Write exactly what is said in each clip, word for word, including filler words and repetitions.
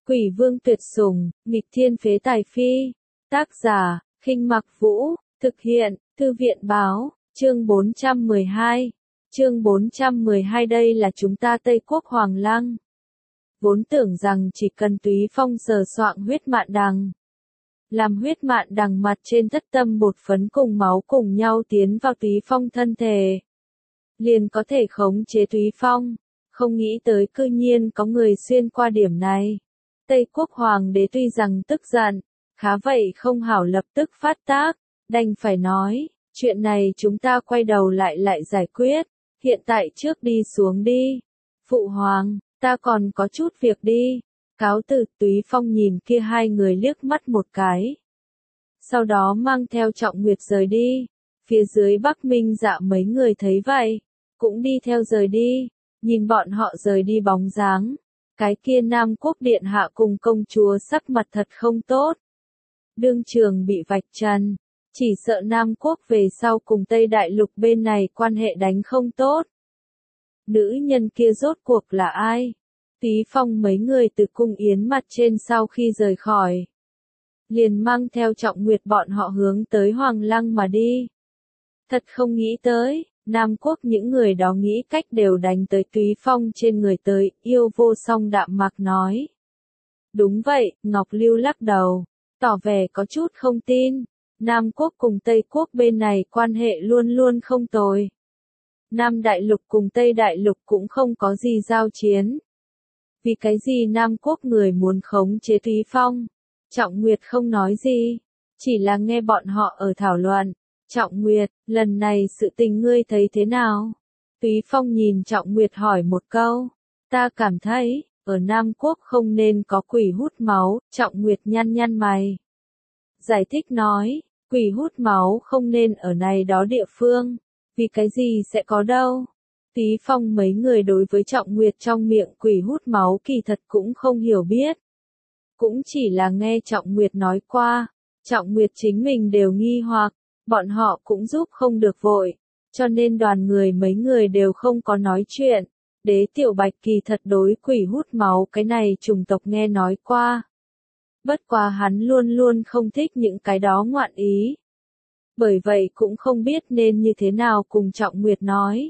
Quỷ vương tuyệt sủng, nghịch thiên phế tài phi. Tác giả, Khinh Mặc Vũ, thực hiện, Thư viện báo, chương bốn trăm mười hai. Chương bốn trăm mười hai đây là chúng ta Tây Quốc Hoàng Lăng. Vốn tưởng rằng chỉ cần Túy Phong sờ soạng huyết mạn đằng. Làm huyết mạn đằng mặt trên thất tâm bột phấn cùng máu cùng nhau tiến vào Túy Phong thân thể. Liền có thể khống chế Túy Phong, không nghĩ tới cư nhiên có người xuyên qua điểm này. Tây Quốc Hoàng đế tuy rằng tức giận, khá vậy không hảo lập tức phát tác, đành phải nói, chuyện này chúng ta quay đầu lại lại giải quyết, hiện tại trước đi xuống đi. Phụ Hoàng, ta còn có chút việc đi. Cáo từ. Túy Phong nhìn kia hai người liếc mắt một cái. Sau đó mang theo Trọng Nguyệt rời đi. Phía dưới Bắc Minh Dạ mấy người thấy vậy, cũng đi theo rời đi, nhìn bọn họ rời đi bóng dáng. Cái kia Nam Quốc Điện Hạ cùng công chúa sắc mặt thật không tốt. Đương trường bị vạch trần, chỉ sợ Nam Quốc về sau cùng Tây Đại Lục bên này quan hệ đánh không tốt. Nữ nhân kia rốt cuộc là ai? Túy Phong mấy người từ cung yến mặt trên sau khi rời khỏi, liền mang theo Trọng Nguyệt bọn họ hướng tới Hoàng Lăng mà đi. Thật không nghĩ tới, Nam Quốc những người đó nghĩ cách đều đánh tới Túy Phong trên người tới, Yêu Vô Song đạm mạc nói. Đúng vậy, Ngọc Lưu lắc đầu, tỏ vẻ có chút không tin. Nam Quốc cùng Tây Quốc bên này quan hệ luôn luôn không tồi. Nam Đại Lục cùng Tây Đại Lục cũng không có gì giao chiến. Vì cái gì Nam Quốc người muốn khống chế Túy Phong? Trọng Nguyệt không nói gì, chỉ là nghe bọn họ ở thảo luận. Trọng Nguyệt, lần này sự tình ngươi thấy thế nào? Túy Phong nhìn Trọng Nguyệt hỏi một câu. Ta cảm thấy, ở Nam Quốc không nên có quỷ hút máu. Trọng Nguyệt nhăn nhăn mày. Giải thích nói, quỷ hút máu không nên ở này đó địa phương. Vì cái gì sẽ có đâu? Túy Phong mấy người đối với Trọng Nguyệt trong miệng quỷ hút máu kỳ thật cũng không hiểu biết. Cũng chỉ là nghe Trọng Nguyệt nói qua. Trọng Nguyệt chính mình đều nghi hoặc, bọn họ cũng giúp không được vội. Cho nên đoàn người mấy người đều không có nói chuyện. Đế Tiểu Bạch kỳ thật đối quỷ hút máu cái này chủng tộc nghe nói qua. Bất quá hắn luôn luôn không thích những cái đó ngoạn ý. Bởi vậy cũng không biết nên như thế nào cùng Trọng Nguyệt nói.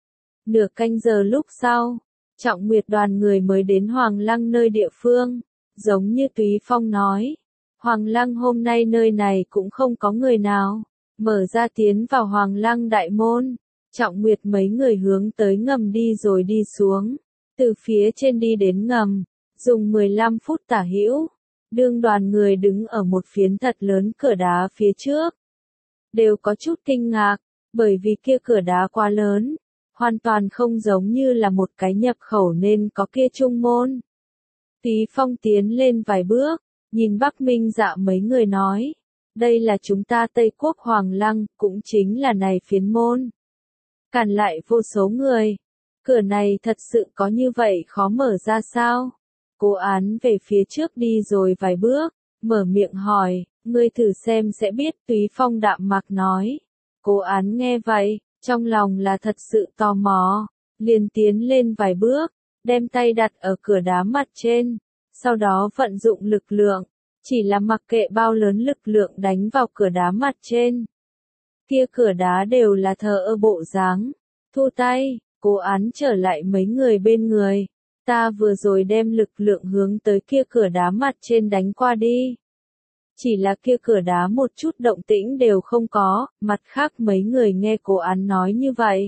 Nửa canh giờ lúc sau, Trọng Nguyệt đoàn người mới đến Hoàng Lăng nơi địa phương. Giống như Túy Phong nói, Hoàng Lăng hôm nay nơi này cũng không có người nào. Mở ra tiến vào Hoàng Lăng đại môn, Trọng Nguyệt mấy người hướng tới ngầm đi rồi đi xuống. Từ phía trên đi đến ngầm, dùng mười lăm phút tả hữu. Đương đoàn người đứng ở một phiến thật lớn cửa đá phía trước. Đều có chút kinh ngạc, bởi vì kia cửa đá quá lớn. Hoàn toàn không giống như là một cái nhập khẩu nên có kia trung môn. Túy Phong tiến lên vài bước, nhìn Bắc Minh Dạ mấy người nói. Đây là chúng ta Tây Quốc Hoàng Lăng, cũng chính là này phiến môn. Cản lại vô số người. Cửa này thật sự có như vậy khó mở ra sao? Cố Án về phía trước đi rồi vài bước, mở miệng hỏi, ngươi thử xem sẽ biết. Túy Phong đạm mạc nói. Cố Án nghe vậy, trong lòng là thật sự tò mò, liền tiến lên vài bước, đem tay đặt ở cửa đá mặt trên, sau đó vận dụng lực lượng, chỉ là mặc kệ bao lớn lực lượng đánh vào cửa đá mặt trên. Kia cửa đá đều là thờ ơ bộ dáng, thu tay, Cố Án trở lại mấy người bên người, ta vừa rồi đem lực lượng hướng tới kia cửa đá mặt trên đánh qua đi. Chỉ là kia cửa đá một chút động tĩnh đều không có, mặt khác mấy người nghe Cố Án nói như vậy.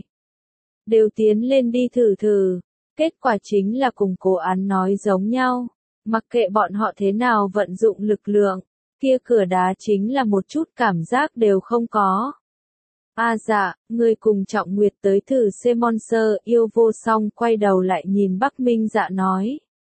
Đều tiến lên đi thử thử, kết quả chính là cùng Cố Án nói giống nhau, mặc kệ bọn họ thế nào vận dụng lực lượng, kia cửa đá chính là một chút cảm giác đều không có. A à dạ, người cùng Trọng Nguyệt tới thử xem monster. Yêu Vô Song quay đầu lại nhìn Bắc Minh Dạ nói.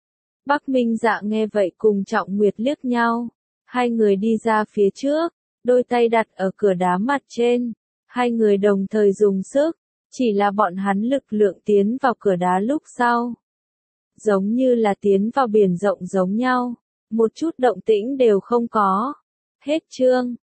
Bắc Minh Dạ nghe vậy cùng Trọng Nguyệt liếc nhau. Hai người đi ra phía trước, đôi tay đặt ở cửa đá mặt trên. Hai người đồng thời dùng sức, chỉ là bọn hắn lực lượng tiến vào cửa đá lúc sau. Giống như là tiến vào biển rộng giống nhau, một chút động tĩnh đều không có. Hết chương.